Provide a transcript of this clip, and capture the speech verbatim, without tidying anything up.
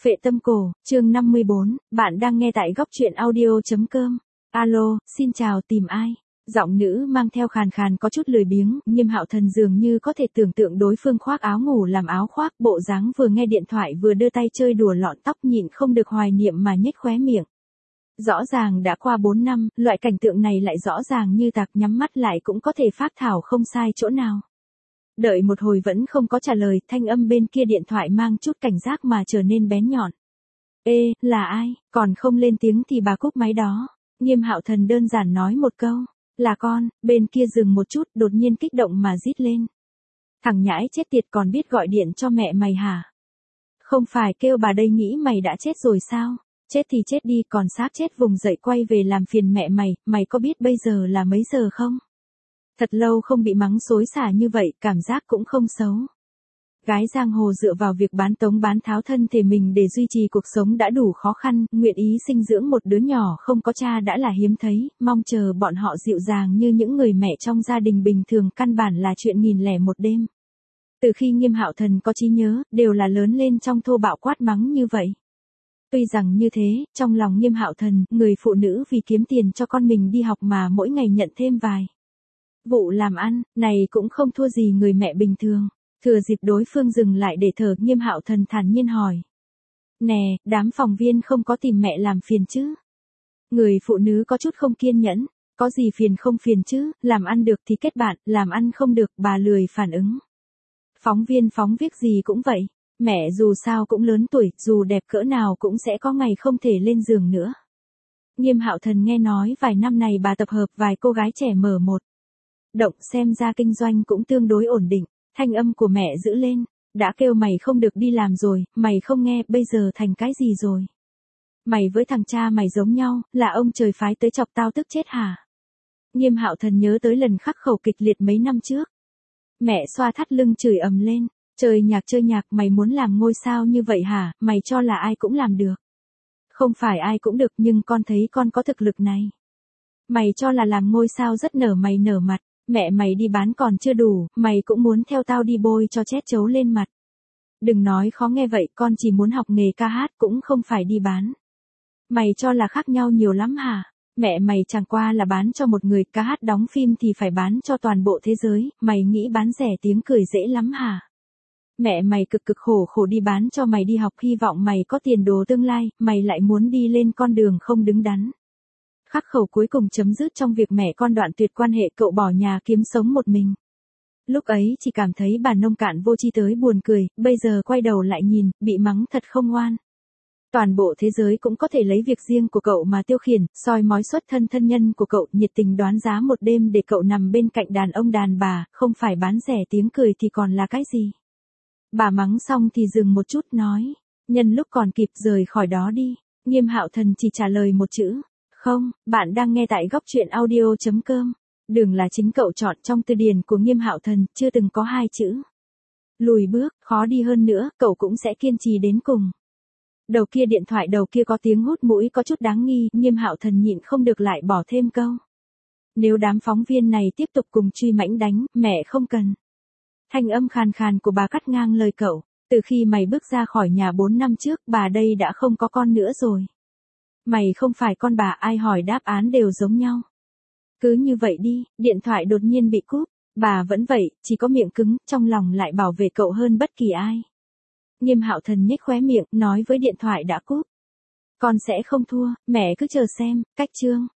Phệ tâm cổ, chương năm mươi bốn, bạn đang nghe tại góc truyện audio.com. Alo, xin chào, tìm ai? Giọng nữ mang theo khàn khàn có chút lười biếng, Nghiêm Hạo Thần dường như có thể tưởng tượng đối phương khoác áo ngủ làm áo khoác, bộ dáng vừa nghe điện thoại vừa đưa tay chơi đùa lọn tóc, nhịn không được hoài niệm mà nhếch khóe miệng. Rõ ràng đã qua bốn năm, loại cảnh tượng này lại rõ ràng như tạc, nhắm mắt lại cũng có thể phác thảo không sai chỗ nào. Đợi một hồi vẫn không có trả lời, thanh âm bên kia điện thoại mang chút cảnh giác mà trở nên bén nhọn. Ê, là ai? Còn không lên tiếng thì bà cúp máy đó. Nghiêm Hạo Thần đơn giản nói một câu. Là con. Bên kia dừng một chút, đột nhiên kích động mà rít lên. Thằng nhãi chết tiệt còn biết gọi điện cho mẹ mày hả? Không phải kêu bà đây nghĩ mày đã chết rồi sao? Chết thì chết đi, còn xác chết vùng dậy quay về làm phiền mẹ mày, mày có biết bây giờ là mấy giờ không? Thật lâu không bị mắng xối xả như vậy, cảm giác cũng không xấu. Gái giang hồ dựa vào việc bán tống bán tháo thân thể mình để duy trì cuộc sống đã đủ khó khăn, nguyện ý sinh dưỡng một đứa nhỏ không có cha đã là hiếm thấy, mong chờ bọn họ dịu dàng như những người mẹ trong gia đình bình thường căn bản là chuyện nghìn lẻ một đêm. Từ khi Nghiêm Hạo Thần có trí nhớ, đều là lớn lên trong thô bạo quát mắng như vậy. Tuy rằng như thế, trong lòng Nghiêm Hạo Thần, người phụ nữ vì kiếm tiền cho con mình đi học mà mỗi ngày nhận thêm vài vụ làm ăn, này cũng không thua gì người mẹ bình thường. Thừa dịp đối phương dừng lại để thở, Nghiêm Hạo Thần thản nhiên hỏi. Nè, đám phòng viên không có tìm mẹ làm phiền chứ? Người phụ nữ có chút không kiên nhẫn. Có gì phiền không phiền chứ, làm ăn được thì kết bạn, làm ăn không được, bà lười phản ứng. Phóng viên phóng viết gì cũng vậy. Mẹ dù sao cũng lớn tuổi, dù đẹp cỡ nào cũng sẽ có ngày không thể lên giường nữa. Nghiêm Hạo Thần nghe nói vài năm này bà tập hợp vài cô gái trẻ mở một động, xem ra kinh doanh cũng tương đối ổn định. Thanh âm của mẹ giữ lên. Đã kêu mày không được đi làm rồi, mày không nghe, bây giờ thành cái gì rồi? Mày với thằng cha mày giống nhau, là ông trời phái tới chọc tao tức chết hả? Nghiêm Hạo Thần nhớ tới lần khắc khẩu kịch liệt mấy năm trước. Mẹ xoa thắt lưng chửi ầm lên. Chơi nhạc chơi nhạc, mày muốn làm ngôi sao như vậy hả? Mày cho là ai cũng làm được. Không phải ai cũng được, nhưng con thấy con có thực lực này. Mày cho là làm ngôi sao rất nở mày nở mặt. Mẹ mày đi bán còn chưa đủ, mày cũng muốn theo tao đi bôi cho chét chấu lên mặt. Đừng nói khó nghe vậy, con chỉ muốn học nghề ca hát cũng không phải đi bán. Mày cho là khác nhau nhiều lắm hả? Mẹ mày chẳng qua là bán cho một người, ca hát đóng phim thì phải bán cho toàn bộ thế giới, mày nghĩ bán rẻ tiếng cười dễ lắm hả? Mẹ mày cực cực khổ khổ đi bán cho mày đi học, hy vọng mày có tiền đồ tương lai, mày lại muốn đi lên con đường không đứng đắn. Khắc khẩu cuối cùng chấm dứt trong việc mẹ con đoạn tuyệt quan hệ, cậu bỏ nhà kiếm sống một mình. Lúc ấy chỉ cảm thấy bà nông cạn vô tri tới buồn cười, bây giờ quay đầu lại nhìn, bị mắng thật không ngoan. Toàn bộ thế giới cũng có thể lấy việc riêng của cậu mà tiêu khiển, soi mói xuất thân thân nhân của cậu, nhiệt tình đoán giá một đêm để cậu nằm bên cạnh đàn ông đàn bà, không phải bán rẻ tiếng cười thì còn là cái gì? Bà mắng xong thì dừng một chút nói, nhân lúc còn kịp rời khỏi đó đi. Nghiêm Hạo Thần chỉ trả lời một chữ. Không, bạn đang nghe tại góc truyện audio.com. Đường là chính cậu chọn trong từ điển của Nghiêm Hạo Thần, chưa từng có hai chữ lùi bước, khó đi hơn nữa, cậu cũng sẽ kiên trì đến cùng. Đầu kia điện thoại đầu kia có tiếng hút mũi có chút đáng nghi, Nghiêm Hạo Thần nhịn không được lại bỏ thêm câu. Nếu đám phóng viên này tiếp tục cùng truy mãnh đánh, mẹ không cần. Thanh âm khàn khàn của bà cắt ngang lời cậu. Từ khi mày bước ra khỏi nhà bốn năm trước, bà đây đã không có con nữa rồi. Mày không phải con bà, ai hỏi đáp án đều giống nhau. Cứ như vậy đi, điện thoại đột nhiên bị cúp. Bà vẫn vậy, chỉ có miệng cứng, trong lòng lại bảo vệ cậu hơn bất kỳ ai. Nghiêm Hạo Thần nhếch khóe miệng, nói với điện thoại đã cúp. Con sẽ không thua, mẹ cứ chờ xem, cách chương.